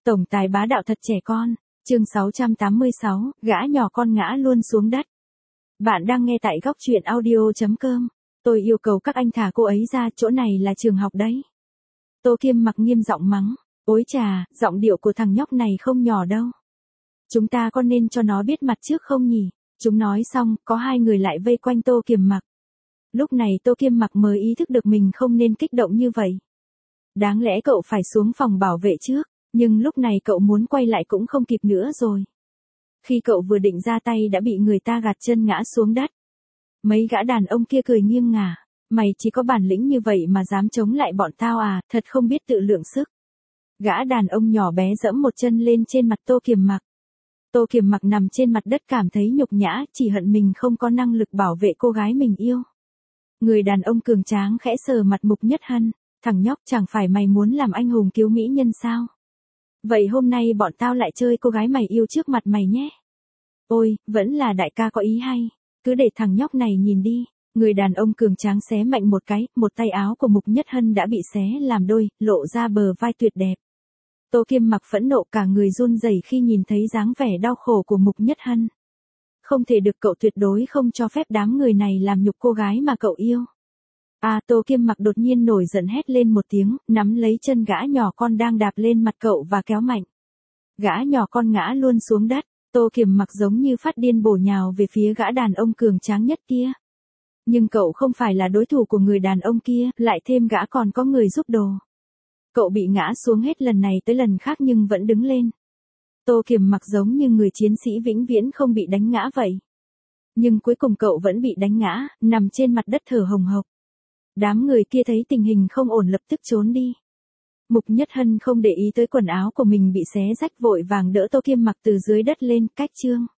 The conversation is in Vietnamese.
Tổng tài bá đạo thật trẻ con, chương 686, gã nhỏ con ngã luôn xuống đất. Bạn đang nghe tại góc truyện audio.com. Tôi yêu cầu các anh thả cô ấy ra, chỗ này là trường học đấy. Tô Kiêm Mặc nghiêm giọng mắng, ối chà, giọng điệu của thằng nhóc này không nhỏ đâu. Chúng ta có nên cho nó biết mặt trước không nhỉ? Chúng nói xong, có hai người lại vây quanh Tô Kiêm Mặc. Lúc này Tô Kiêm Mặc mới ý thức được mình không nên kích động như vậy. Đáng lẽ cậu phải xuống phòng bảo vệ trước, nhưng lúc này cậu muốn quay lại cũng không kịp nữa rồi. Khi cậu vừa định ra tay đã bị người ta gạt chân ngã xuống đất. Mấy gã đàn ông kia cười nghiêng ngả, mày chỉ có bản lĩnh như vậy mà dám chống lại bọn tao à, thật không biết tự lượng sức. Gã đàn ông nhỏ bé giẫm một chân lên trên mặt Tô Kiêm Mặc. Tô Kiêm Mặc nằm trên mặt đất cảm thấy nhục nhã, chỉ hận mình không có năng lực bảo vệ cô gái mình yêu. Người đàn ông cường tráng khẽ sờ mặt Mục Nhất Hân, thằng nhóc, chẳng phải mày muốn làm anh hùng cứu mỹ nhân sao? Vậy hôm nay bọn tao lại chơi cô gái mày yêu trước mặt mày nhé. Ôi, vẫn là đại ca có ý hay, cứ để thằng nhóc này nhìn đi. Người đàn ông cường tráng xé mạnh một cái, một tay áo của Mục Nhất Hân đã bị xé làm đôi, lộ ra bờ vai tuyệt đẹp. Tô Kiêm Mặc phẫn nộ cả người run rẩy khi nhìn thấy dáng vẻ đau khổ của Mục Nhất Hân. Không thể được, cậu tuyệt đối không cho phép đám người này làm nhục cô gái mà cậu yêu. Tô Kiêm Mặc đột nhiên nổi giận hét lên một tiếng, nắm lấy chân gã nhỏ con đang đạp lên mặt cậu và kéo mạnh. Gã nhỏ con ngã luôn xuống đất, Tô Kiêm Mặc giống như phát điên bổ nhào về phía gã đàn ông cường tráng nhất kia. Nhưng cậu không phải là đối thủ của người đàn ông kia, lại thêm gã còn có người giúp đồ. Cậu bị ngã xuống hết lần này tới lần khác nhưng vẫn đứng lên. Tô Kiêm Mặc giống như người chiến sĩ vĩnh viễn không bị đánh ngã vậy. Nhưng cuối cùng cậu vẫn bị đánh ngã, nằm trên mặt đất thở hồng hộc. Đám người kia thấy tình hình không ổn lập tức trốn đi. Mục Nhất Hân không để ý tới quần áo của mình bị xé rách, vội vàng đỡ Tô Kiêm Mặc từ dưới đất lên, cách chương.